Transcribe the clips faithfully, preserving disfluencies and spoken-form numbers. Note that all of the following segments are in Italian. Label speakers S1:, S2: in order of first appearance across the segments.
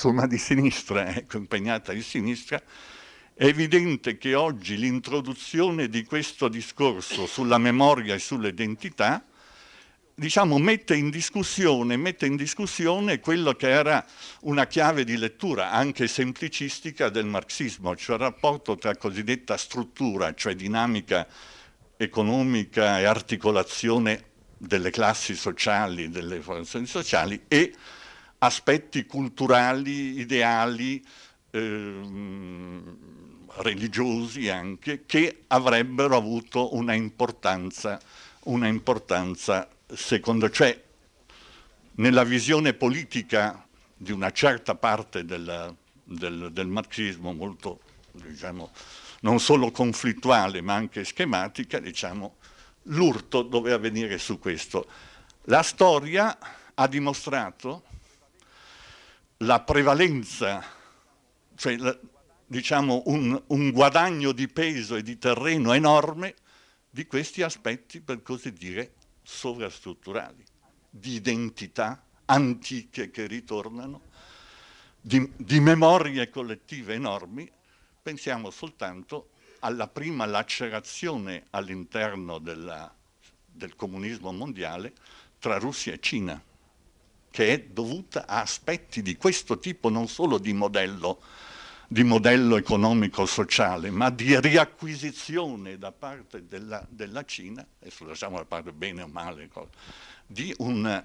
S1: persona di sinistra, ecco, impegnata di sinistra, è evidente che oggi l'introduzione di questo discorso sulla memoria e sull'identità, diciamo, mette in discussione, mette in discussione quello che era una chiave di lettura, anche semplicistica, del marxismo, cioè il rapporto tra cosiddetta struttura, cioè dinamica economica e articolazione delle classi sociali, delle formazioni sociali, e aspetti culturali, ideali, ehm, religiosi anche, che avrebbero avuto una importanza, una importanza secondo, cioè nella visione politica di una certa parte del, del, del marxismo, molto, diciamo, non solo conflittuale ma anche schematica, diciamo, l'urto doveva venire su questo. La storia ha dimostrato la prevalenza, cioè la, diciamo un, un guadagno di peso e di terreno enorme di questi aspetti, per così dire, sovrastrutturali, di identità antiche che ritornano, di, di memorie collettive enormi. Pensiamo soltanto alla prima lacerazione all'interno della, del comunismo mondiale tra Russia e Cina, che è dovuta a aspetti di questo tipo, non solo di modello, di modello economico-sociale, ma di riacquisizione da parte della, della Cina, adesso lasciamo da parte bene o male, di un,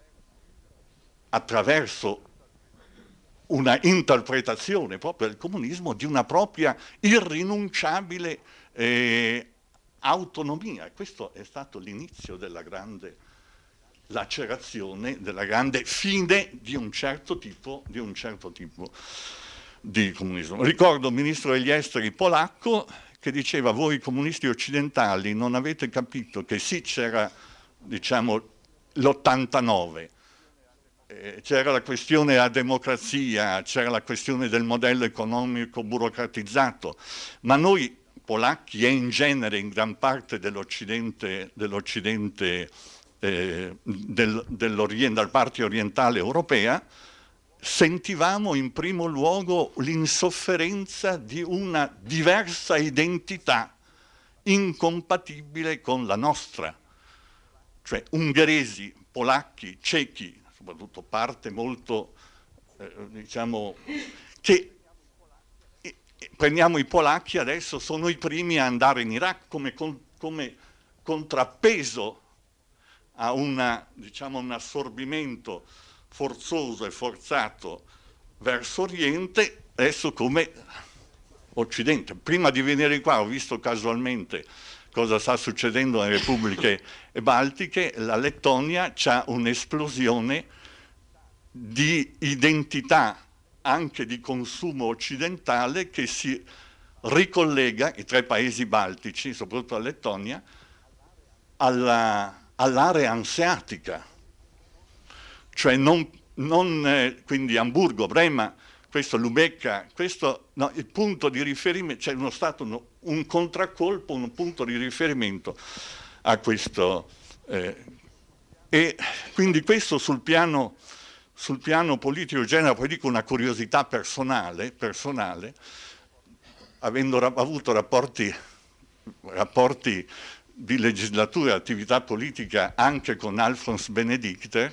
S1: attraverso una interpretazione proprio del comunismo, di una propria irrinunciabile eh, autonomia. Questo è stato l'inizio della grande lacerazione, della grande fine di un certo tipo, di un certo tipo di comunismo. Ricordo il ministro degli esteri polacco che diceva: voi comunisti occidentali non avete capito che sì, c'era, diciamo, l'ottantanove, eh, c'era la questione della democrazia, c'era la questione del modello economico burocratizzato, ma noi polacchi e in genere in gran parte dell'Occidente, dell'Occidente eh, del, dell'Oriente, dalla parte orientale europea, sentivamo in primo luogo l'insofferenza di una diversa identità incompatibile con la nostra, cioè ungheresi, polacchi, cechi, soprattutto parte molto, eh, diciamo, che eh, prendiamo i polacchi adesso, sono i primi a andare in Iraq come, come contrappeso a una, diciamo, un assorbimento forzoso e forzato verso Oriente, adesso come Occidente. Prima di venire qua ho visto casualmente cosa sta succedendo nelle repubbliche baltiche. La Lettonia ha un'esplosione di identità anche di consumo occidentale che si ricollega, i tre paesi baltici, soprattutto la Lettonia, alla, all'area anseatica. Cioè non, non eh, quindi Amburgo, Brema, questo Lubecca, questo, no, il punto di riferimento, c'è uno stato, no, un contraccolpo, un punto di riferimento a questo. Eh, e quindi questo sul piano, sul piano politico genera, poi dico una curiosità personale, personale avendo ra- avuto rapporti, rapporti di legislatura e attività politica anche con Alfons Benedicter.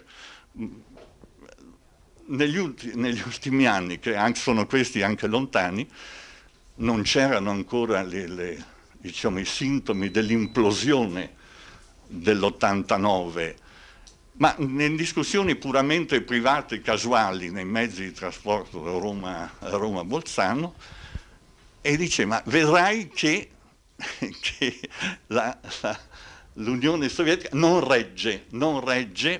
S1: Negli, ulti, negli ultimi anni, che anche sono questi anche lontani, non c'erano ancora le, le, diciamo, i sintomi dell'implosione dell'ottantanove, ma in discussioni puramente private, casuali, nei mezzi di trasporto da Roma a Roma Bolzano, e dice: ma vedrai che, che la, la, l'Unione Sovietica non regge, non regge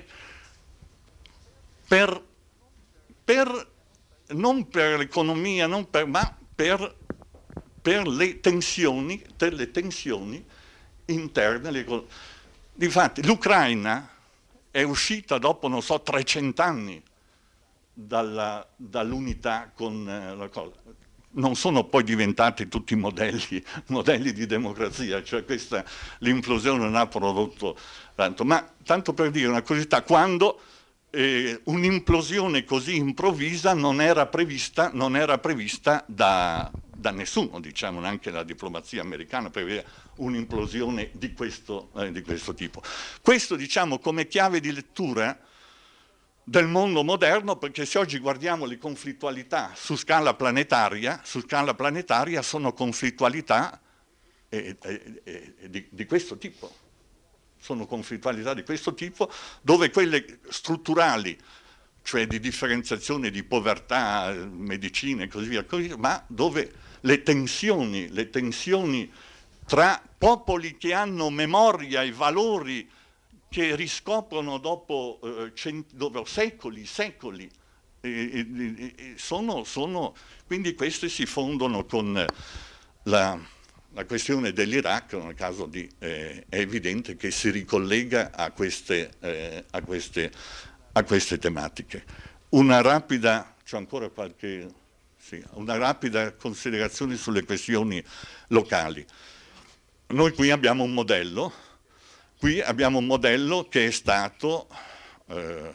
S1: per Per, non per l'economia, non per, ma per, per le tensioni, per le tensioni interne. Difatti l'Ucraina è uscita dopo, non so, trecento anni dalla, dall'unità con eh, la cosa. Non sono poi diventati tutti modelli, modelli di democrazia, cioè questa, l'implosione non ha prodotto tanto. Ma tanto per dire una curiosità, quando eh, un'implosione così improvvisa non era prevista, non era prevista da, da nessuno, diciamo, neanche la diplomazia americana prevede un'implosione di questo, eh, di questo tipo. Questo, diciamo, come chiave di lettura del mondo moderno, perché se oggi guardiamo le conflittualità su scala planetaria, su scala planetaria sono conflittualità eh, eh, eh, di, di questo tipo. Sono conflittualità di questo tipo, dove quelle strutturali, cioè di differenziazione di povertà, medicina e così via, così, ma dove le tensioni, le tensioni tra popoli che hanno memoria e valori che riscoprono dopo, eh, cent- dopo secoli, secoli, eh, eh, eh, sono, sono, quindi queste si fondono con la, la questione dell'Iraq, nel caso di, eh, è evidente che si ricollega a queste, eh, a queste, a queste tematiche. Una rapida, c'è ancora qualche, sì, una rapida considerazione sulle questioni locali. Noi qui abbiamo un modello, qui abbiamo un modello che è stato eh,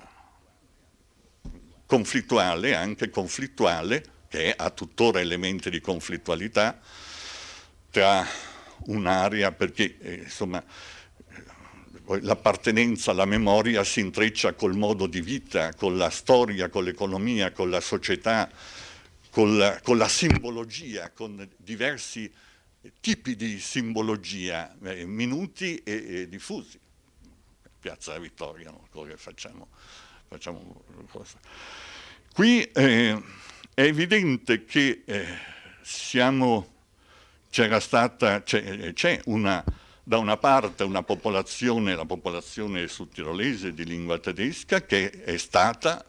S1: conflittuale, anche conflittuale, che ha tuttora elementi di conflittualità tra un'area, perché eh, insomma l'appartenenza alla memoria si intreccia col modo di vita, con la storia, con l'economia, con la società, con la, con la simbologia, con diversi tipi di simbologia, eh, minuti e, e diffusi. Piazza della Vittoria, no? Cosa facciamo? Facciamo cosa. Qui eh, è evidente che eh, siamo, c'era stata, c'è, c'è una, da una parte una popolazione, la popolazione sudtirolese di lingua tedesca, che è stata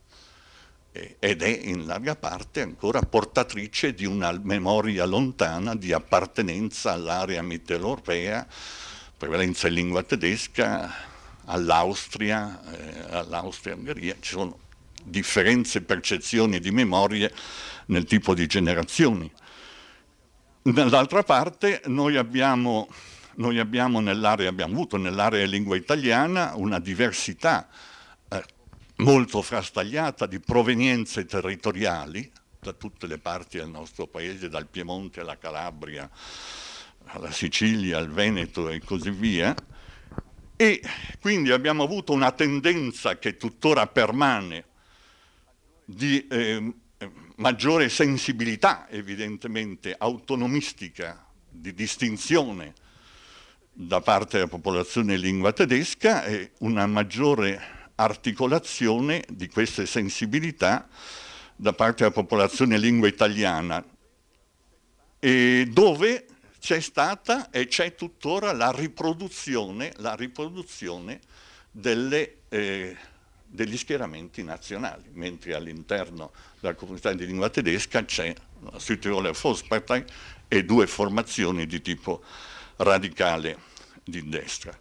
S1: ed è in larga parte ancora portatrice di una memoria lontana di appartenenza all'area mitteleuropea, prevalenza in lingua tedesca, all'Austria, eh, all'Austria-Ungheria. Ci sono differenze, percezioni di memorie nel tipo di generazioni. Dall'altra parte noi abbiamo, noi abbiamo nell'area, abbiamo avuto nell'area lingua italiana una diversità eh, molto frastagliata di provenienze territoriali da tutte le parti del nostro paese, dal Piemonte alla Calabria, alla Sicilia, al Veneto e così via, e quindi abbiamo avuto una tendenza che tuttora permane di eh, maggiore sensibilità, evidentemente autonomistica, di distinzione da parte della popolazione in lingua tedesca e una maggiore articolazione di queste sensibilità da parte della popolazione in lingua italiana, e dove c'è stata e c'è tuttora la riproduzione, la riproduzione delle, eh, degli schieramenti nazionali, mentre all'interno della comunità di lingua tedesca c'è la Südtiroler Volkspartei e due formazioni di tipo radicale di destra.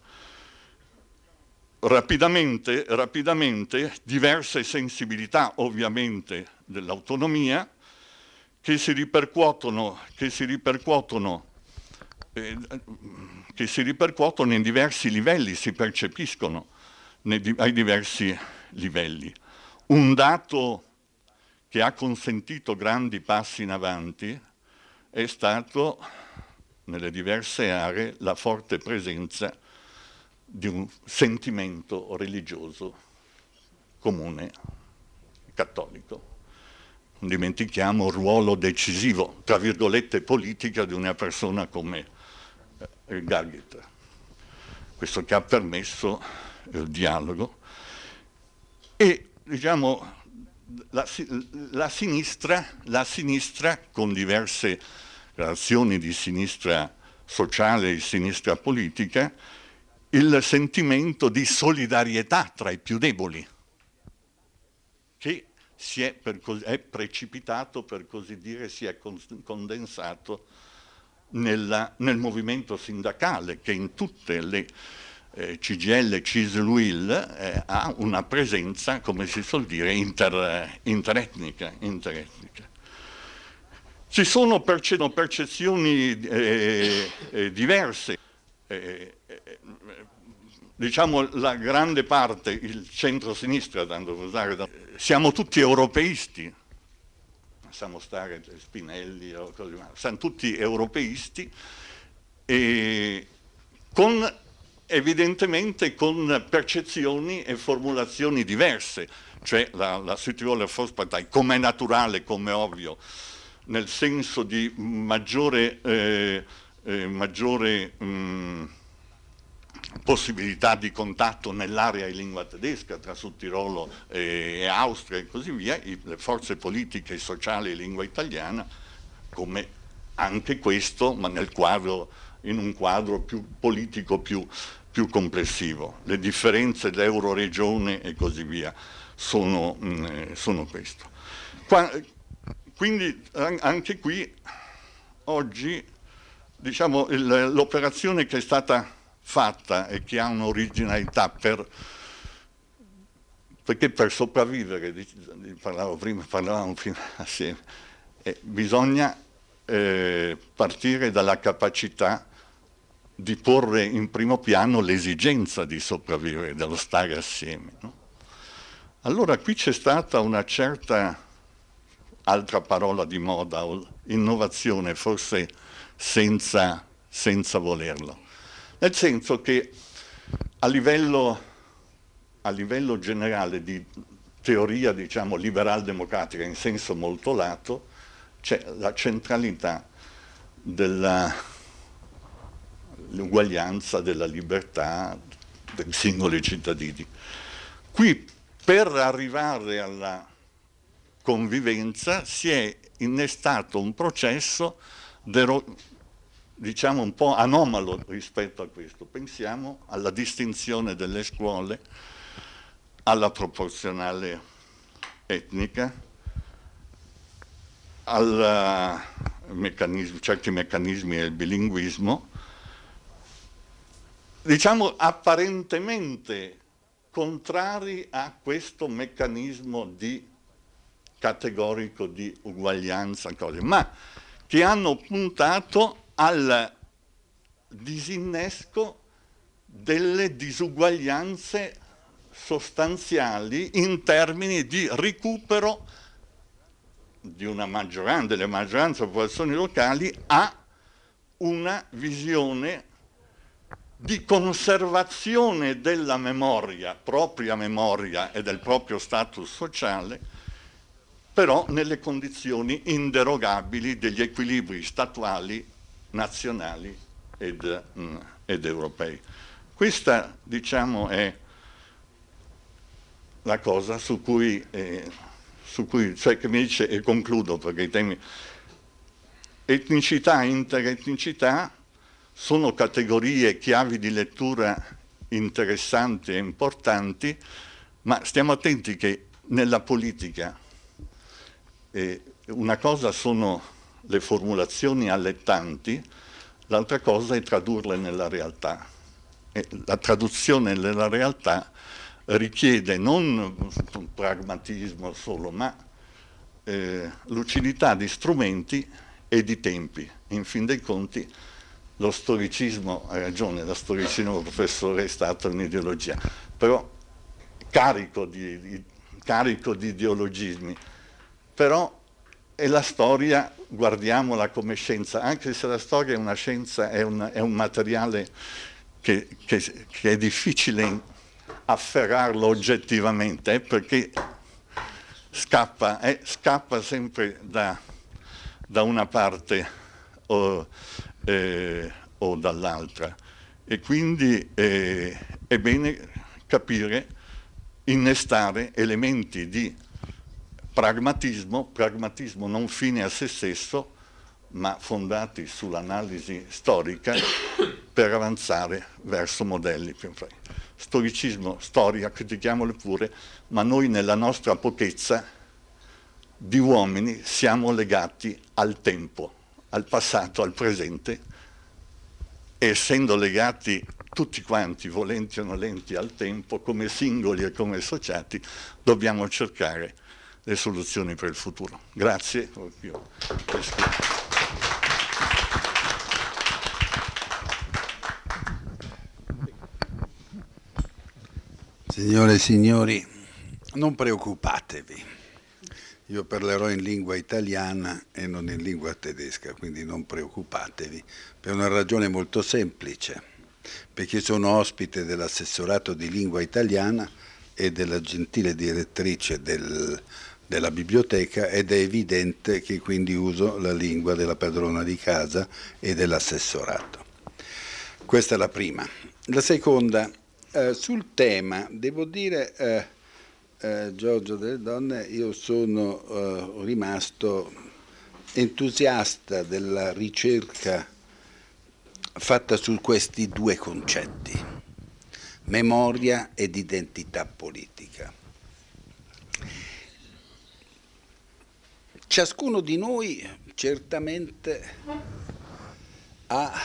S1: Rapidamente, rapidamente diverse sensibilità ovviamente dell'autonomia che si ripercuotono, che si ripercuotono, eh, che si ripercuotono in diversi livelli, si percepiscono nei, ai diversi livelli. Un dato che ha consentito grandi passi in avanti è stato nelle diverse aree la forte presenza di un sentimento religioso comune cattolico. Non dimentichiamo il ruolo decisivo, tra virgolette, politica di una persona come eh, Gargit. Questo che ha permesso il dialogo. E, diciamo, la, la, sinistra, la sinistra, con diverse relazioni di sinistra sociale e di sinistra politica, il sentimento di solidarietà tra i più deboli, che si è, per cos- è precipitato, per così dire, si è condensato nella, nel movimento sindacale, che in tutte le eh, C G I L, C I S L, U I L eh, ha una presenza, come si suol dire, inter, interetnica, interetnica. Ci sono perce- percezioni eh, eh, diverse. Eh, diciamo la grande parte, il centro-sinistra, tanto per usare, siamo tutti europeisti, possiamo stare Spinelli o così, ma siamo tutti europeisti, e con, evidentemente con percezioni e formulazioni diverse, cioè la, la Südtiroler Volkspartei, come è naturale, come ovvio, nel senso di maggiore, eh, eh, maggiore mh, possibilità di contatto nell'area di lingua tedesca tra Sudtirolo e, e Austria e così via, i, le forze politiche e sociali di lingua italiana, come anche questo, ma nel quadro, in un quadro più politico più, più complessivo. Le differenze d'Euroregione e così via sono, mh, sono questo. Qua, quindi anche qui oggi, diciamo, l'operazione che è stata fatta e che ha un'originalità per, perché per sopravvivere, parlavo prima, parlavamo prima assieme, eh, bisogna eh, partire dalla capacità di porre in primo piano l'esigenza di sopravvivere, dello stare assieme, no? Allora qui c'è stata una certa, altra parola di moda, innovazione, forse senza, senza volerlo. Nel senso che a livello, a livello generale di teoria, diciamo, liberal-democratica in senso molto lato, c'è la centralità dell'uguaglianza, della libertà dei singoli cittadini. Qui, per arrivare alla convivenza, si è innestato un processo dero, diciamo un po' anomalo rispetto a questo. Pensiamo alla distinzione delle scuole, alla proporzionale etnica, a meccanismi, certi meccanismi del bilinguismo, diciamo apparentemente contrari a questo meccanismo di categorico di uguaglianza, cose, ma che hanno puntato al disinnesco delle disuguaglianze sostanziali in termini di recupero di una maggioranza, delle maggioranze delle popolazioni locali a una visione di conservazione della memoria, propria memoria e del proprio status sociale, però nelle condizioni inderogabili degli equilibri statuali, nazionali ed, mm, ed europei. Questa, diciamo, è la cosa su cui, eh, su cui cioè che mi dice, e concludo perché i temi, etnicità e interetnicità sono categorie, chiavi di lettura interessanti e importanti, ma stiamo attenti che nella politica eh, una cosa sono le formulazioni allettanti, l'altra cosa è tradurle nella realtà. E la traduzione nella realtà richiede non un pragmatismo solo, ma eh, lucidità di strumenti e di tempi. In fin dei conti lo storicismo, ha ragione, lo storicismo, professore, è stata un'ideologia, però carico di, di, carico di ideologismi, però è la storia, guardiamola come scienza, anche se la storia è una scienza, è un, è un materiale che, che, che è difficile afferrarlo oggettivamente, eh, perché scappa, eh, scappa sempre da, da una parte o, eh, o dall'altra, e quindi eh, è bene capire, innestare elementi di pragmatismo, pragmatismo non fine a se stesso, ma fondati sull'analisi storica per avanzare verso modelli più frequenti. Storicismo, storia, critichiamole pure, ma noi nella nostra pochezza di uomini siamo legati al tempo, al passato, al presente, e essendo legati tutti quanti, volenti o nolenti, al tempo, come singoli e come associati, dobbiamo cercare le soluzioni per il futuro. Grazie. Io
S2: Signore e signori, non preoccupatevi, io parlerò in lingua italiana e non in lingua tedesca, quindi non preoccupatevi, per una ragione molto semplice, perché sono ospite dell'assessorato di lingua italiana e della gentile direttrice del, della biblioteca, ed è evidente che quindi uso la lingua della padrona di casa e dell'assessorato. Questa è la prima. La seconda, eh, sul tema, devo dire, eh, eh, Giorgio delle Donne, io sono eh, rimasto entusiasta della ricerca fatta su questi due concetti, memoria ed identità politica. Ciascuno di noi certamente ha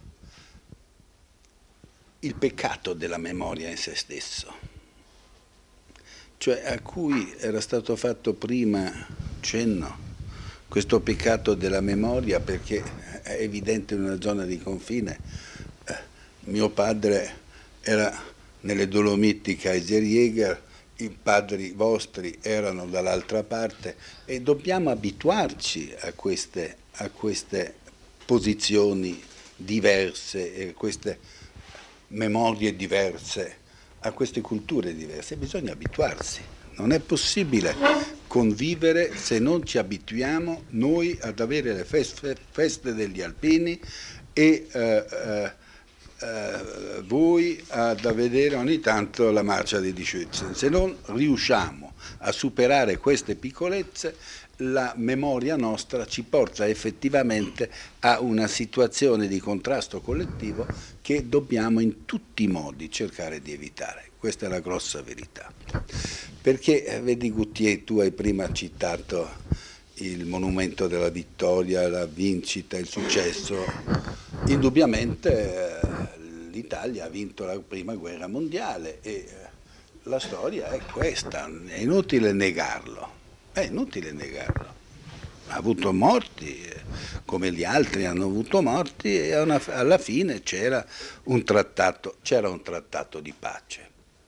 S2: il peccato della memoria in se stesso, cioè a cui era stato fatto prima cenno, questo peccato della memoria, perché è evidente in una zona di confine. Eh, mio padre era nelle Dolomiti Kaiserjäger, i padri vostri erano dall'altra parte, e dobbiamo abituarci a queste, a queste posizioni diverse, e a queste memorie diverse, a queste culture diverse. Bisogna abituarsi. Non è possibile convivere se non ci abituiamo noi ad avere le feste, feste degli alpini e eh, eh, eh, voi ad vedere ogni tanto la marcia di Die Schützen. Se non riusciamo a superare queste piccolezze, la memoria nostra ci porta effettivamente a una situazione di contrasto collettivo che dobbiamo in tutti i modi cercare di evitare. Questa è la grossa verità. Perché, vedi Gautier, tu hai prima citato il monumento della vittoria, la vincita, il successo. Indubbiamente l'Italia ha vinto la prima guerra mondiale e la storia è questa, è inutile negarlo. È inutile negarlo, ha avuto morti come gli altri hanno avuto morti, e alla fine c'era un trattato, c'era un trattato di pace.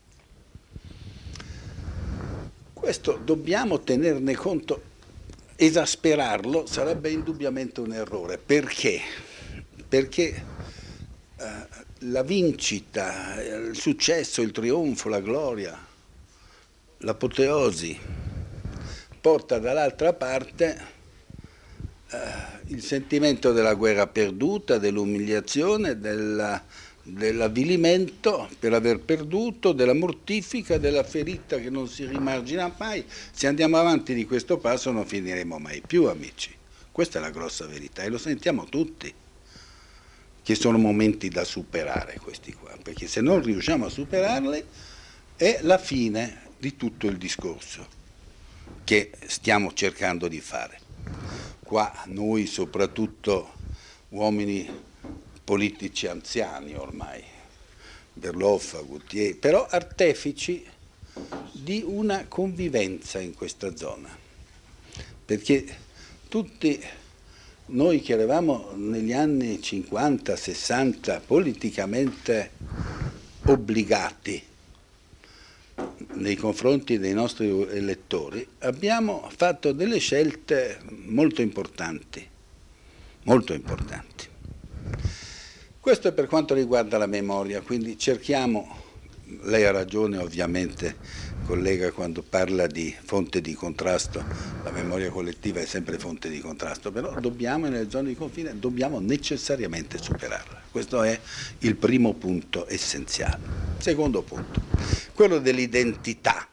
S2: Questo dobbiamo tenerne conto, esasperarlo sarebbe indubbiamente un errore. Perché? Perché eh, la vincita, il successo, il trionfo, la gloria, l'apoteosi porta dall'altra parte eh, il sentimento della guerra perduta, dell'umiliazione, della, dell'avvilimento per aver perduto, della mortifica, della ferita che non si rimargina mai. Se andiamo avanti di questo passo non finiremo mai più, amici. Questa è la grossa verità e lo sentiamo tutti, che sono momenti da superare questi qua, perché se non riusciamo a superarli è la fine di tutto il discorso che stiamo cercando di fare. Qua noi, soprattutto uomini politici anziani ormai, Berloffa, Gautier, però artefici di una convivenza in questa zona, perché tutti noi che eravamo negli anni cinquanta sessanta politicamente obbligati nei confronti dei nostri elettori, abbiamo fatto delle scelte molto importanti, molto importanti. Questo è per quanto riguarda la memoria, quindi cerchiamo, lei ha ragione ovviamente, collega, quando parla di fonte di contrasto, la memoria collettiva è sempre fonte di contrasto, però dobbiamo, nelle zone di confine, dobbiamo necessariamente superarla. Questo è il primo punto essenziale. Secondo punto, quello dell'identità.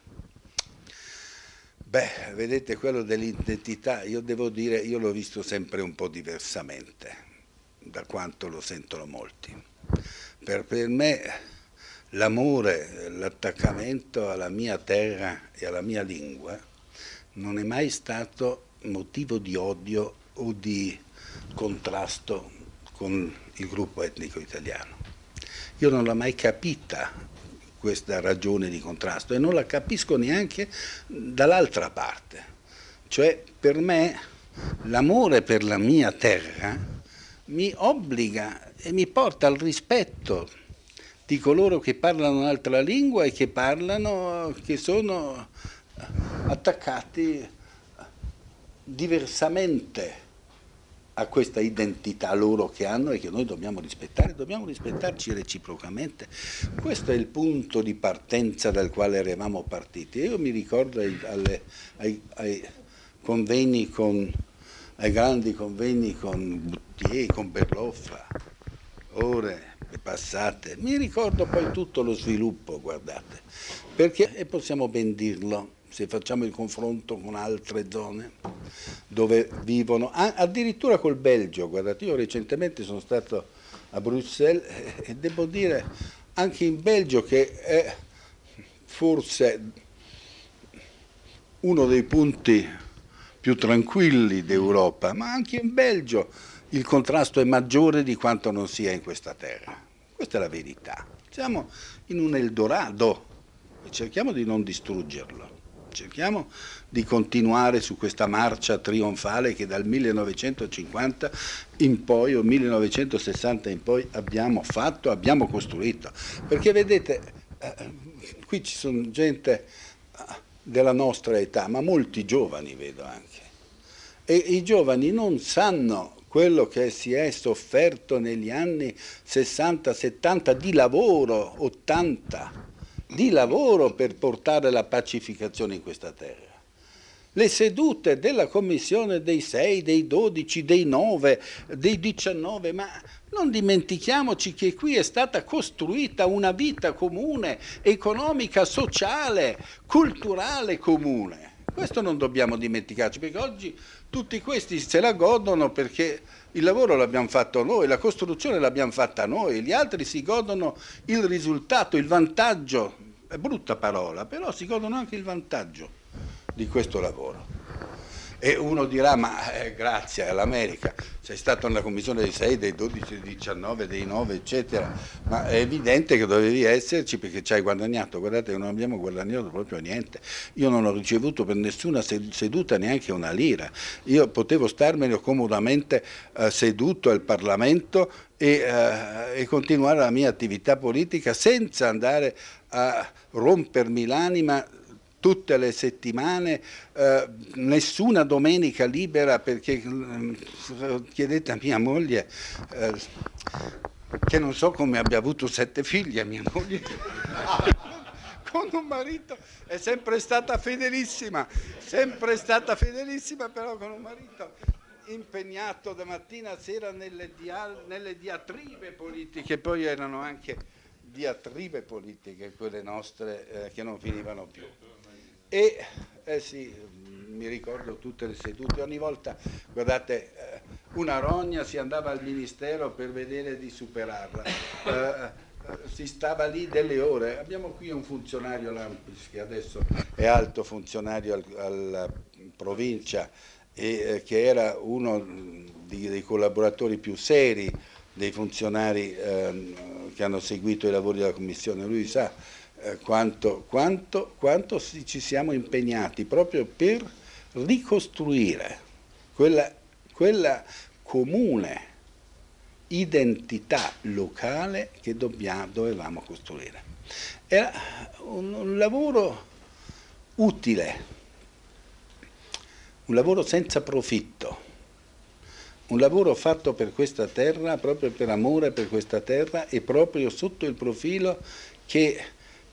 S2: Beh, vedete, quello dell'identità, io devo dire, io l'ho visto sempre un po' diversamente, da quanto lo sentono molti. Per, per me l'amore, l'attaccamento alla mia terra e alla mia lingua non è mai stato motivo di odio o di contrasto con il gruppo etnico italiano. Io non l'ho mai capita questa ragione di contrasto e non la capisco neanche dall'altra parte. Cioè, per me l'amore per la mia terra mi obbliga e mi porta al rispetto di coloro che parlano un'altra lingua e che parlano, che sono attaccati diversamente a questa identità loro che hanno e che noi dobbiamo rispettare, dobbiamo rispettarci reciprocamente. Questo è il punto di partenza dal quale eravamo partiti. Io mi ricordo ai, alle, ai, ai convegni con, ai grandi convegni con Boutier, con Berloffa, ore passate, mi ricordo poi tutto lo sviluppo, guardate, perché, e possiamo ben dirlo, se facciamo il confronto con altre zone dove vivono, addirittura col Belgio, guardate, io recentemente sono stato a Bruxelles e devo dire anche in Belgio, che è forse uno dei punti più tranquilli d'Europa, ma anche in Belgio il contrasto è maggiore di quanto non sia in questa terra. Questa è la verità. Siamo in un Eldorado e cerchiamo di non distruggerlo. Cerchiamo di continuare su questa marcia trionfale che dal millenovecentocinquanta in poi o millenovecentosessanta in poi abbiamo fatto, abbiamo costruito. Perché vedete, eh, qui ci sono gente della nostra età, ma molti giovani vedo anche. E i giovani non sanno quello che si è sofferto negli anni sessanta settanta di lavoro, ottanta, di lavoro per portare la pacificazione in questa terra. Le sedute della commissione dei sei, dei dodici, dei nove, dei diciannove, ma non dimentichiamoci che qui è stata costruita una vita comune, economica, sociale, culturale comune. Questo non dobbiamo dimenticarci, perché oggi tutti questi se la godono perché il lavoro l'abbiamo fatto noi, la costruzione l'abbiamo fatta noi, gli altri si godono il risultato, il vantaggio, è brutta parola, però si godono anche il vantaggio di questo lavoro. E uno dirà, ma eh, grazie all'America, sei stato nella commissione dei sei, dei dodici, dei diciannove, dei nove, eccetera, ma è evidente che dovevi esserci perché ci hai guadagnato. Guardate che non abbiamo guadagnato proprio niente. Io non ho ricevuto per nessuna seduta neanche una lira. Io potevo starmene comodamente eh, seduto al Parlamento e, eh, e continuare la mia attività politica senza andare a rompermi l'anima tutte le settimane, eh, nessuna domenica libera, perché eh, chiedete a mia moglie, eh, che non so come abbia avuto sette figli, a mia moglie, con un marito, è sempre stata fedelissima, sempre stata fedelissima, però con un marito impegnato da mattina a sera nelle, dia, nelle diatribe politiche, poi erano anche diatribe politiche, quelle nostre, eh, che non finivano più. E eh sì, mi ricordo tutte le sedute, ogni volta, guardate, eh, una rogna, si andava al ministero per vedere di superarla, eh, si stava lì delle ore. Abbiamo qui un funzionario Lampis che adesso è alto funzionario al, alla provincia e eh, che era uno di, dei collaboratori più seri dei funzionari eh, che hanno seguito i lavori della Commissione. Lui sa Eh, quanto, quanto, quanto si, ci siamo impegnati proprio per ricostruire quella, quella comune identità locale che dobbiamo, dovevamo costruire. Era un, un lavoro utile, un lavoro senza profitto, un lavoro fatto per questa terra, proprio per amore per questa terra e proprio sotto il profilo che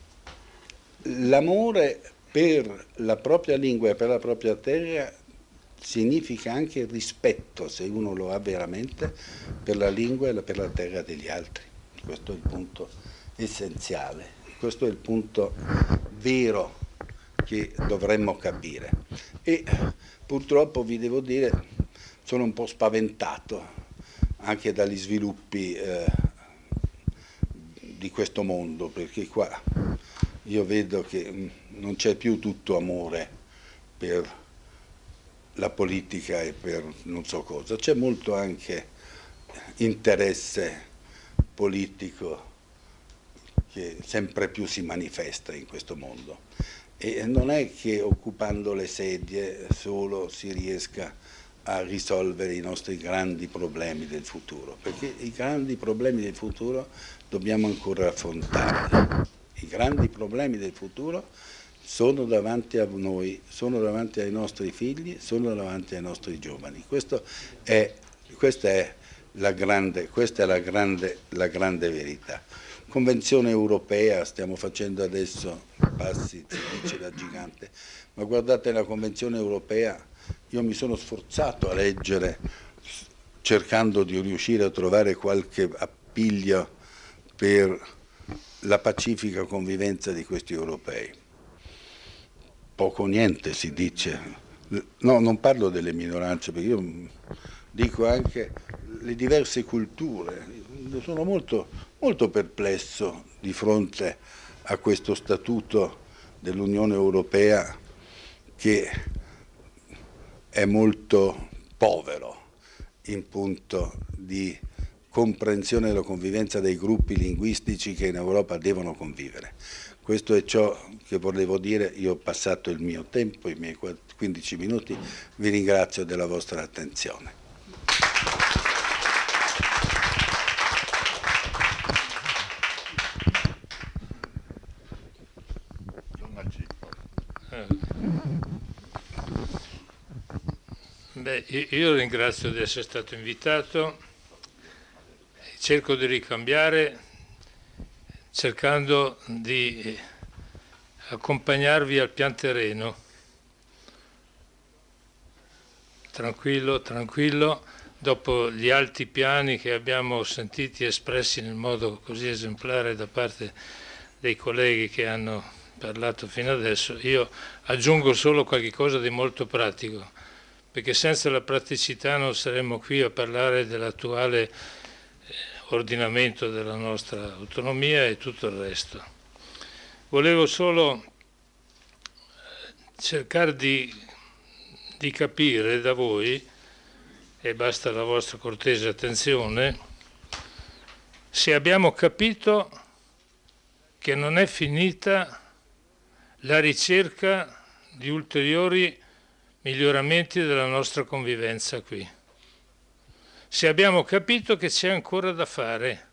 S2: l'amore per la propria lingua e per la propria terra significa anche rispetto, se uno lo ha veramente, per la lingua e per la terra degli altri. Questo è il punto essenziale, questo è il punto vero che dovremmo capire. E purtroppo vi devo dire, sono un po' spaventato anche dagli sviluppi eh, di questo mondo, perché qua io vedo che non c'è più tutto amore per la politica e per non so cosa, c'è molto anche interesse politico che sempre più si manifesta in questo mondo. E non è che occupando le sedie solo si riesca a risolvere i nostri grandi problemi del futuro, perché i grandi problemi del futuro dobbiamo ancora affrontarli. I grandi problemi del futuro sono davanti a noi, sono davanti ai nostri figli, sono davanti ai nostri giovani. Questo è, questa è la grande, questa è la grande, la grande verità. Convenzione europea, stiamo facendo adesso passi, si dice da gigante, ma guardate la Convenzione europea, io mi sono sforzato a leggere cercando di riuscire a trovare qualche appiglio per la pacifica convivenza di questi europei. Poco o niente si dice, no, non parlo delle minoranze, perché io dico anche le diverse culture. Sono molto, molto perplesso di fronte a questo statuto dell'Unione Europea che è molto povero in punto di comprensione della convivenza dei gruppi linguistici che in Europa devono convivere. Questo è ciò che volevo dire, io ho passato il mio tempo, i miei quindici minuti, vi ringrazio della vostra attenzione.
S3: Beh, io ringrazio di essere stato invitato, cerco di ricambiare cercando di accompagnarvi al pian terreno, tranquillo, tranquillo, dopo gli alti piani che abbiamo sentiti espressi nel modo così esemplare da parte dei colleghi che hanno parlato fino adesso, io aggiungo solo qualche cosa di molto pratico, perché senza la praticità non saremmo qui a parlare dell'attuale ordinamento della nostra autonomia e tutto il resto. Volevo solo cercare di, di capire da voi, e basta la vostra cortese attenzione, se abbiamo capito che non è finita la ricerca di ulteriori miglioramenti della nostra convivenza qui. Se abbiamo capito che c'è ancora da fare,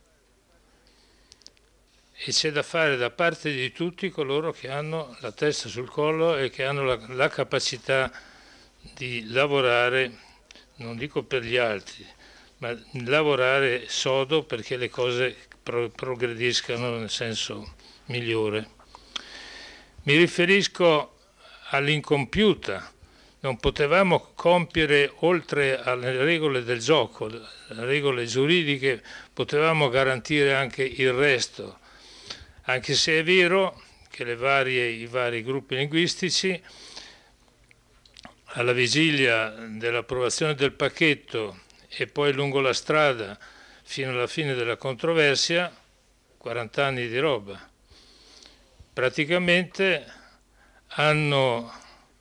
S3: e c'è da fare da parte di tutti coloro che hanno la testa sul collo e che hanno la, la capacità di lavorare, non dico per gli altri, ma lavorare sodo perché le cose pro- progrediscano nel senso migliore. Mi riferisco all'incompiuta. Non potevamo compiere, oltre alle regole del gioco, le regole giuridiche, potevamo garantire anche il resto, anche se è vero che le varie, i vari gruppi linguistici, alla vigilia dell'approvazione del pacchetto e poi lungo la strada fino alla fine della controversia, quaranta anni di roba, praticamente hanno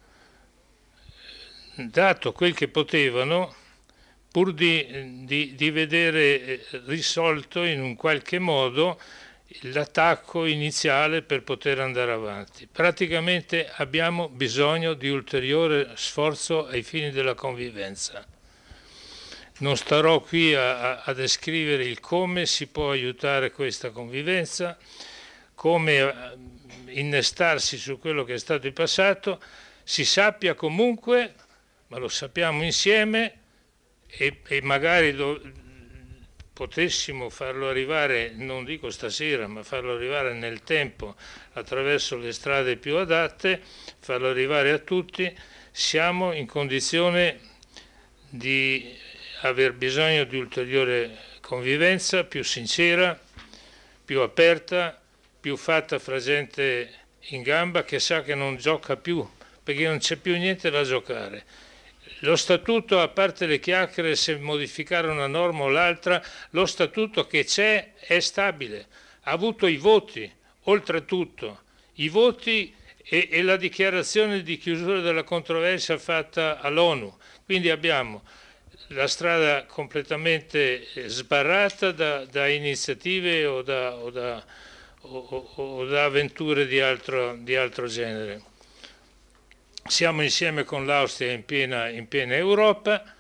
S3: dato quel che potevano pur di, di, di vedere risolto in un qualche modo l'attacco iniziale per poter andare avanti. Praticamente abbiamo bisogno di ulteriore sforzo ai fini della convivenza. Non starò qui a, a descrivere il come si può aiutare questa convivenza, come innestarsi su quello che è stato il passato, si sappia comunque, ma lo sappiamo insieme e, e magari lo, potessimo farlo arrivare, non dico stasera, ma farlo arrivare nel tempo attraverso le strade più adatte, farlo arrivare a tutti, siamo in condizione di aver bisogno di ulteriore convivenza più sincera, più aperta, più fatta fra gente in gamba che sa che non gioca più, perché non c'è più niente da giocare. Lo statuto, a parte le chiacchiere se modificare una norma o l'altra, lo statuto che c'è è stabile, ha avuto i voti, oltretutto, i voti e, e la dichiarazione di chiusura della controversia fatta all'ONU. Quindi abbiamo la strada completamente sbarrata da, da iniziative o da, o, da, o, o da avventure di altro, di altro genere. Siamo insieme con l'Austria in piena, in piena Europa,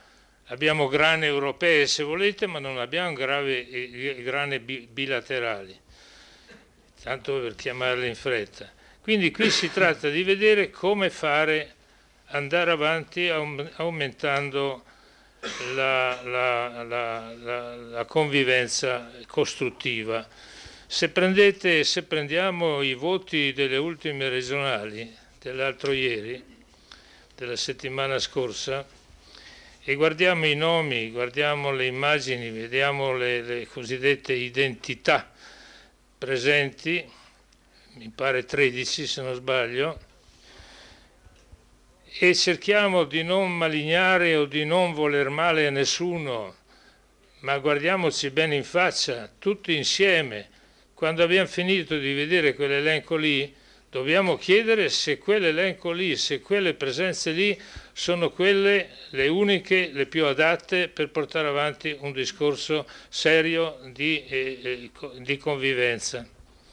S3: abbiamo grane europee se volete, ma non abbiamo grave, grane bilaterali, tanto per chiamarle in fretta. Quindi qui si tratta di vedere come fare, andare avanti aumentando la, la, la, la, la convivenza costruttiva. Se prendete, se prendiamo i voti delle ultime regionali, dell'altro ieri, della settimana scorsa, e guardiamo i nomi, guardiamo le immagini, vediamo le, le cosiddette identità presenti, mi pare tredici se non sbaglio, e cerchiamo di non malignare o di non voler male a nessuno, ma guardiamoci bene in faccia, tutti insieme. Quando abbiamo finito di vedere quell'elenco lì, dobbiamo chiedere se quell'elenco lì, se quelle presenze lì sono quelle le uniche, le più adatte per portare avanti un discorso serio di, eh, di convivenza.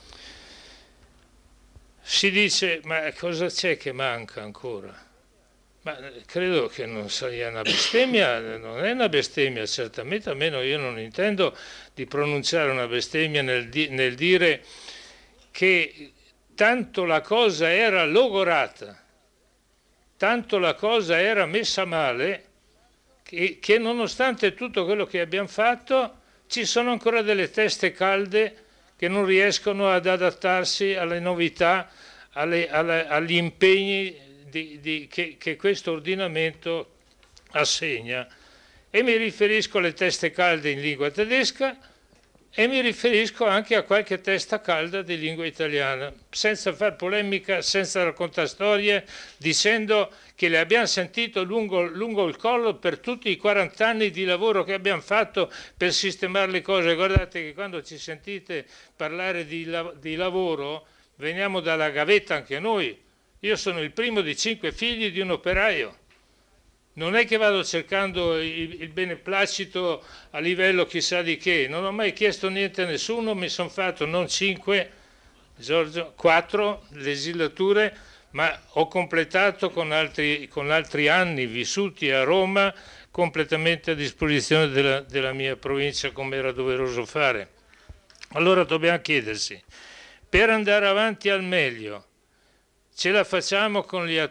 S3: Si dice, ma cosa c'è che manca ancora? Ma credo che non sia una bestemmia, non è una bestemmia certamente, almeno io non intendo di pronunciare una bestemmia nel, di, nel dire che tanto la cosa era logorata, tanto la cosa era messa male, che, che nonostante tutto quello che abbiamo fatto ci sono ancora delle teste calde che non riescono ad adattarsi alle novità, alle, alle, agli impegni Di, di, che, che questo ordinamento assegna, e mi riferisco alle teste calde in lingua tedesca e mi riferisco anche a qualche testa calda di lingua italiana, senza far polemica, senza raccontare storie, dicendo che le abbiamo sentito lungo, lungo il collo per tutti i quaranta anni di lavoro che abbiamo fatto per sistemare le cose. Guardate che quando ci sentite parlare di, di lavoro veniamo dalla gavetta anche noi. Io sono il primo di cinque figli di un operaio. Non è che vado cercando il, il beneplacito a livello chissà di che. Non ho mai chiesto niente a nessuno, mi sono fatto non cinque, Giorgio, quattro legislature, ma ho completato con altri, con altri anni vissuti a Roma completamente a disposizione della, della mia provincia, come era doveroso fare. Allora dobbiamo chiedersi, per andare avanti al meglio, ce la facciamo con gli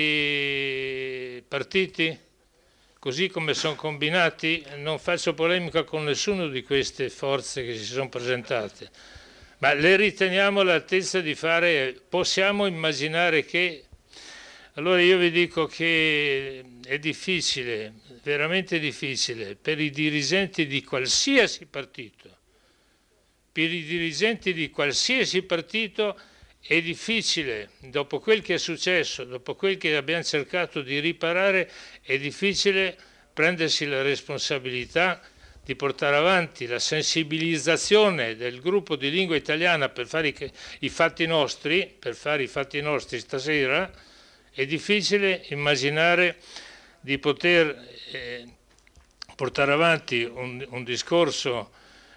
S3: attuali partiti? Così come sono combinati? Non faccio polemica con nessuno di queste forze che si sono presentate, ma le riteniamo all'altezza di fare, possiamo immaginare che... Allora io vi dico che è difficile, veramente difficile, per i dirigenti di qualsiasi partito, per i dirigenti di qualsiasi partito, è difficile, dopo quel che è successo, dopo quel che abbiamo cercato di riparare, è difficile prendersi la responsabilità di portare avanti la sensibilizzazione del gruppo di lingua italiana per fare i, i fatti nostri, per fare i fatti nostri stasera. È difficile immaginare di poter eh, portare avanti un, un discorso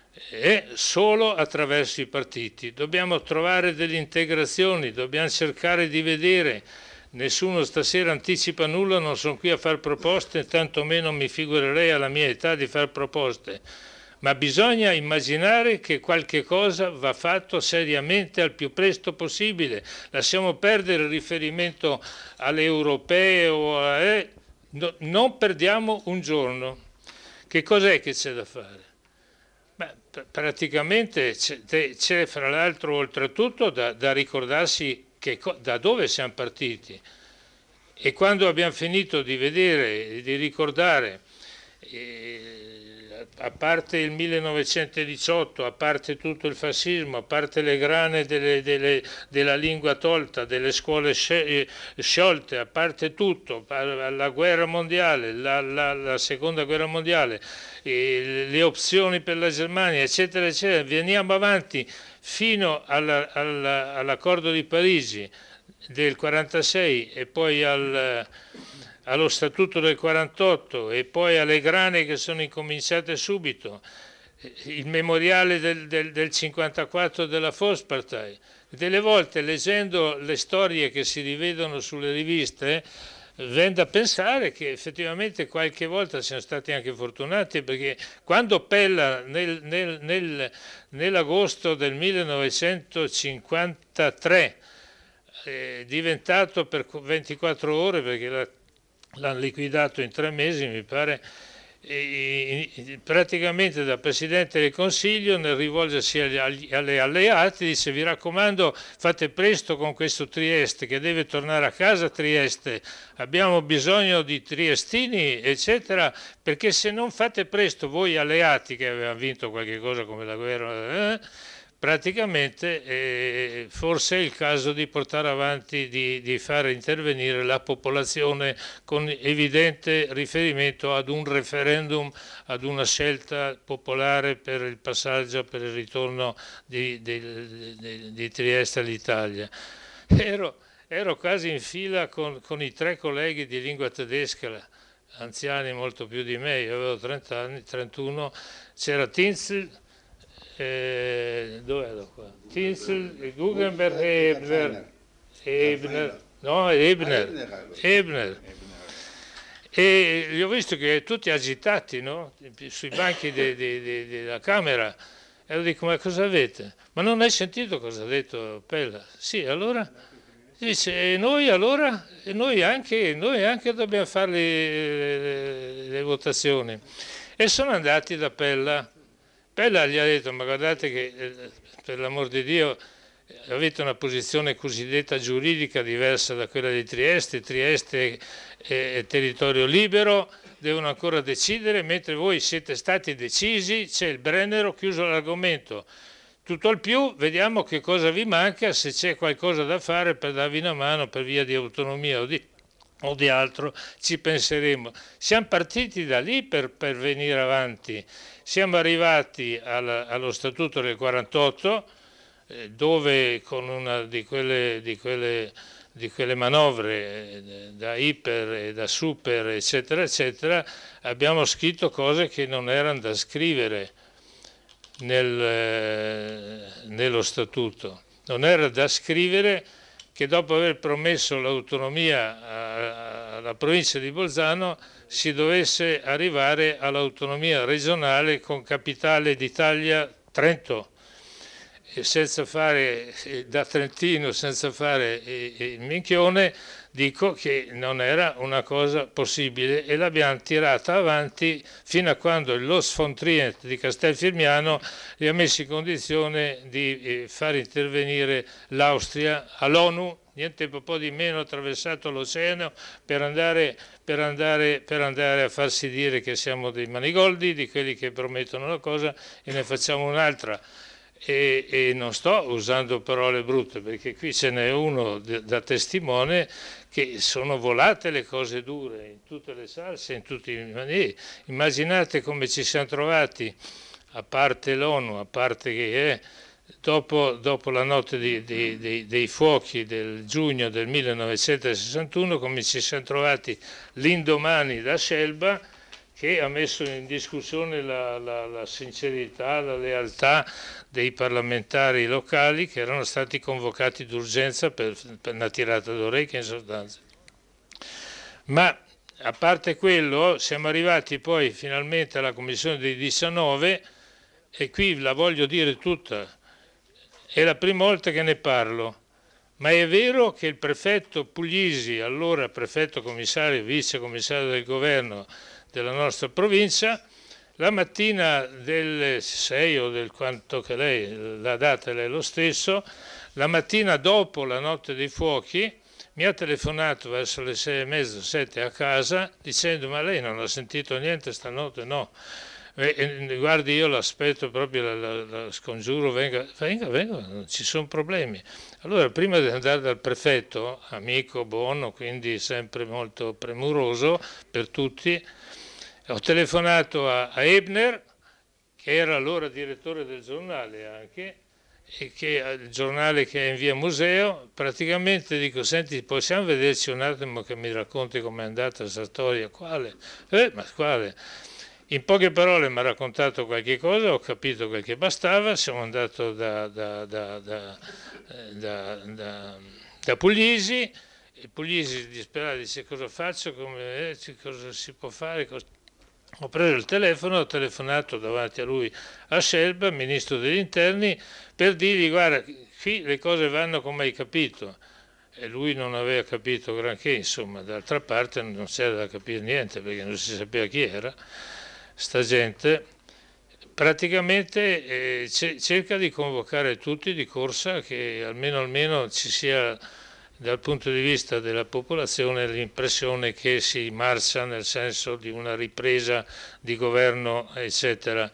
S3: è solo attraverso i partiti. Dobbiamo trovare delle integrazioni, dobbiamo cercare di vedere. Nessuno stasera anticipa nulla, non sono qui a fare proposte, tantomeno mi figurerei alla mia età di fare proposte, ma bisogna immaginare che qualche cosa va fatto seriamente al più presto possibile. Lasciamo perdere il riferimento alle europee o a... Eh, no, non perdiamo un giorno. Che cos'è che c'è da fare? Beh, praticamente c'è, c'è fra l'altro oltretutto da, da ricordarsi che, da dove siamo partiti, e quando abbiamo finito di vedere, di ricordare, eh, a parte il millenovecentodiciotto, a parte tutto il fascismo, a parte le grane delle, delle, della lingua tolta, delle scuole sciolte, a parte tutto, la guerra mondiale, la, la, la seconda guerra mondiale, le opzioni per la Germania, eccetera, eccetera, veniamo avanti fino alla, alla, all'accordo di Parigi del quarantasei e poi al, allo statuto del quarantotto e poi alle grane che sono incominciate subito, il memoriale del, del, del cinquantaquattro della Volkspartei. Delle volte leggendo le storie che si rivedono sulle riviste viene da pensare che effettivamente qualche volta siamo stati anche fortunati, perché quando Pella nel, nel, nel, nell'agosto del millenovecentocinquantatré è diventato per ventiquattro ore, perché la, l'hanno liquidato in tre mesi mi pare, e praticamente da Presidente del Consiglio, nel rivolgersi agli, agli alle alleati, dice: vi raccomando, fate presto con questo Trieste che deve tornare a casa. Trieste, abbiamo bisogno di triestini eccetera, perché se non fate presto voi alleati, che avevano vinto qualche cosa come la guerra, eh, praticamente eh, forse è il caso di portare avanti, di, di fare intervenire la popolazione con evidente riferimento ad un referendum, ad una scelta popolare per il passaggio, per il ritorno di, di, di, di Trieste all'Italia. Ero, ero quasi in fila con, con i tre colleghi di lingua tedesca, anziani molto più di me, io avevo trenta anni, trentuno, c'era Tinzel, Eh, dov'era qua? Tinzel, Guggenberg e Ebner, Ebner, no, Ebner, Ebner. E li ho visto che tutti agitati, no? Sui banchi de, de, de, della Camera, e io dico: ma cosa avete? Ma non hai sentito cosa ha detto Pella? Sì, allora? Dice: e noi allora? E noi anche, noi anche dobbiamo fare le, le, le votazioni. E sono andati da Pella. Pella gli ha detto: ma guardate che eh, per l'amor di Dio avete una posizione cosiddetta giuridica diversa da quella di Trieste, Trieste è, è territorio libero, devono ancora decidere, mentre voi siete stati decisi, c'è il Brennero, chiuso l'argomento. Tutto al più vediamo che cosa vi manca, se c'è qualcosa da fare per darvi una mano per via di autonomia o di, o di altro, ci penseremo. Siamo partiti da lì per, per venire avanti. Siamo arrivati al, allo Statuto del quarantotto, eh, dove con una di quelle, di quelle, di quelle manovre eh, da iper e da super eccetera eccetera, abbiamo scritto cose che non erano da scrivere nel, eh, nello Statuto. Non era da scrivere che dopo aver promesso l'autonomia alla provincia di Bolzano si dovesse arrivare all'autonomia regionale con capitale d'Italia Trento, e senza fare da Trentino, senza fare il minchione, dico che non era una cosa possibile, e l'abbiamo tirata avanti fino a quando lo Sfontrient di Castelfirmiano li ha messi in condizione di far intervenire l'Austria all'ONU. Niente po' di meno, attraversato l'oceano per andare, per, andare, per andare a farsi dire che siamo dei manigoldi, di quelli che promettono una cosa e ne facciamo un'altra. E, e non sto usando parole brutte, perché qui ce n'è uno da testimone che sono volate le cose dure in tutte le salse, in tutti i manieri. Immaginate come ci siamo trovati, a parte l'ONU, a parte che è... Dopo, dopo la notte di, di, di, dei fuochi del giugno del millenovecentosessantuno, come ci siamo trovati l'indomani da Scelba, che ha messo in discussione la, la, la sincerità, la lealtà dei parlamentari locali che erano stati convocati d'urgenza per, per una tirata d'orecchie in sostanza. Ma a parte quello, siamo arrivati poi finalmente alla commissione dei diciannove, e qui la voglio dire tutta. È la prima volta che ne parlo, ma è vero che il prefetto Puglisi, allora prefetto commissario, vice commissario del governo della nostra provincia, la mattina del sei o del quanto che lei, la data è lo stesso, la mattina dopo la notte dei fuochi mi ha telefonato verso le sei e mezza, sette a casa, dicendo: ma lei non ha sentito niente stanotte? No. E, guardi, io l'aspetto proprio, la, la, la scongiuro, venga, venga, venga, non ci sono problemi. Allora, prima di andare dal prefetto, amico buono, quindi sempre molto premuroso per tutti, ho telefonato a, a Ebner, che era allora direttore del giornale anche, e che il giornale che è in via Museo. Praticamente dico: senti, possiamo vederci un attimo che mi racconti com'è andata questa storia? Quale? Eh, ma quale? In poche parole mi ha raccontato qualche cosa, ho capito quel che bastava, siamo andati da, da, da, da, da, da, da Puglisi, E Puglisi disperato dice: cosa faccio, come, eh, cosa si può fare? Cosa... Ho preso il telefono, ho telefonato davanti a lui a Scelba, ministro degli interni, per dirgli: guarda, qui le cose vanno come hai capito. E lui non aveva capito granché, insomma. D'altra parte non c'era da capire niente, perché non si sapeva chi era sta gente. Praticamente eh, cerca di convocare tutti di corsa, che almeno, almeno ci sia dal punto di vista della popolazione l'impressione che si marcia nel senso di una ripresa di governo, eccetera.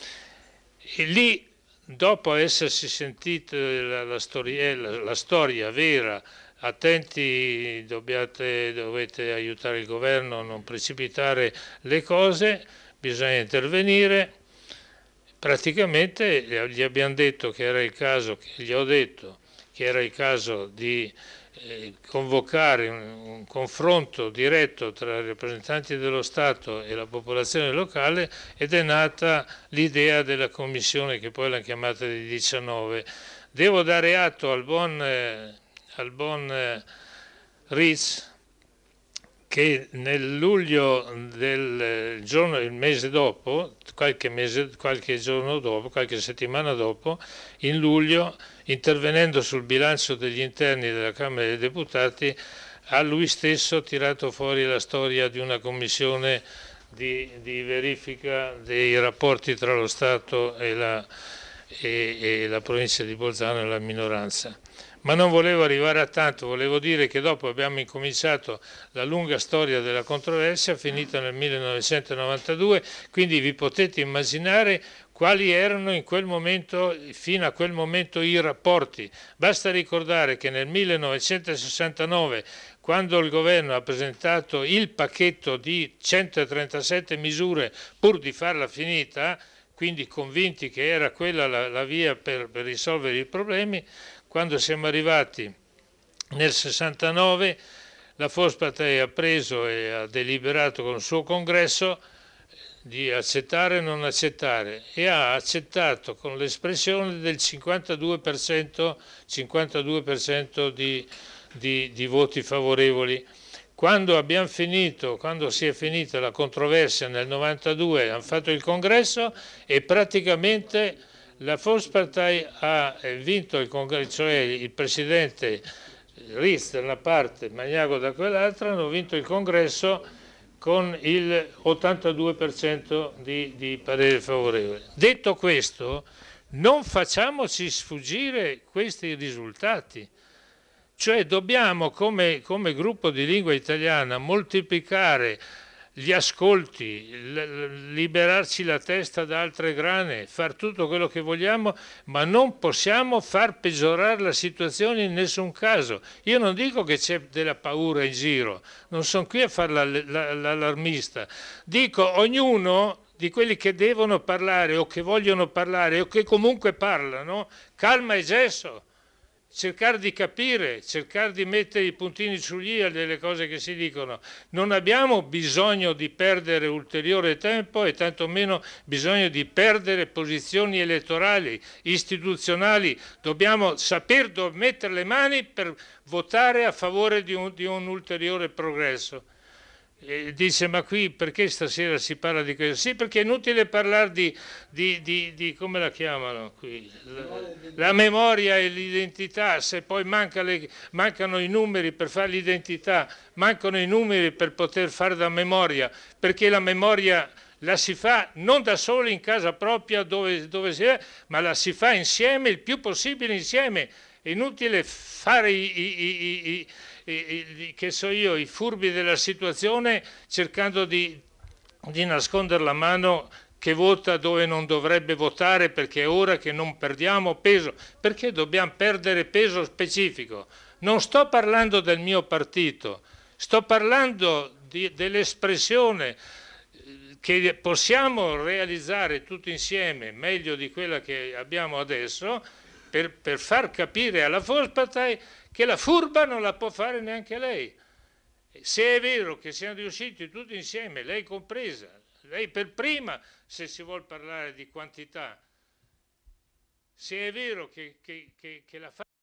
S3: E lì, dopo essersi sentito la, la, storiella, la storia vera, attenti, dobbiate, dovete aiutare il governo a non precipitare le cose, bisogna intervenire. Praticamente gli abbiamo detto che era il caso, gli ho detto che era il caso di eh, convocare un, un confronto diretto tra i rappresentanti dello Stato e la popolazione locale, ed è nata l'idea della commissione, che poi l'hanno chiamata di diciannove. Devo dare atto al buon, eh, al buon eh, Rizz, che nel luglio del giorno, il mese dopo, qualche, mese, qualche giorno dopo, qualche settimana dopo, in luglio, intervenendo sul bilancio degli interni della Camera dei Deputati, ha lui stesso tirato fuori la storia di una commissione di, di verifica dei rapporti tra lo Stato e la, e, e la provincia di Bolzano e la minoranza. Ma non volevo arrivare a tanto, volevo dire che dopo abbiamo incominciato la lunga storia della controversia, finita nel millenovecentonovantadue, quindi vi potete immaginare quali erano in quel momento, fino a quel momento, i rapporti. Basta ricordare che nel millenovecentosessantanove, quando il governo ha presentato il pacchetto di centotrentasette misure pur di farla finita, quindi convinti che era quella la, la via per, per risolvere i problemi, quando siamo arrivati nel sessantanove, la Volkspartei ha preso e ha deliberato con il suo congresso di accettare o non accettare, e ha accettato con l'espressione del cinquantadue per cento, cinquantadue per cento di, di, di voti favorevoli. Quando abbiamo finito, quando si è finita la controversia nel novantadue, hanno fatto il congresso e praticamente la Volkspartei ha vinto il congresso, cioè il presidente Rizz da una parte, Magnago da quell'altra, hanno vinto il congresso con il ottantadue per cento di, di parere favorevole. Detto questo, non facciamoci sfuggire questi risultati. Cioè dobbiamo, come, come gruppo di lingua italiana, moltiplicare gli ascolti, liberarci la testa da altre grane, far tutto quello che vogliamo, ma non possiamo far peggiorare la situazione in nessun caso. Io non dico che c'è della paura in giro, non sono qui a fare l'allarmista, dico ognuno di quelli che devono parlare o che vogliono parlare o che comunque parlano, calma e gesso. Cercare di capire, cercare di mettere i puntini sugli i delle cose che si dicono. Non abbiamo bisogno di perdere ulteriore tempo e tantomeno bisogno di perdere posizioni elettorali, istituzionali. Dobbiamo saper dove mettere le mani per votare a favore di un, di un ulteriore progresso. E dice: ma qui perché stasera si parla di questo? Sì, perché è inutile parlare di, di, di, di come la chiamano qui, la, la memoria e l'identità, se poi manca le, mancano i numeri per fare l'identità, mancano i numeri per poter fare da memoria, perché la memoria la si fa non da solo in casa propria dove, dove si è, ma la si fa insieme, il più possibile insieme. È inutile fare i, i, i, i che so io, i furbi della situazione, cercando di, di nascondere la mano che vota dove non dovrebbe votare, perché è ora che non perdiamo peso. Perché dobbiamo perdere peso specifico? Non sto parlando del mio partito, sto parlando dell'espressione che possiamo realizzare tutti insieme meglio di quella che abbiamo adesso, per, per far capire alla Volkspartei che la furba non la può fare neanche lei. Se è vero che siamo riusciti tutti insieme, lei compresa, lei per prima, se si vuol parlare di quantità, se è vero che, che, che, che la fa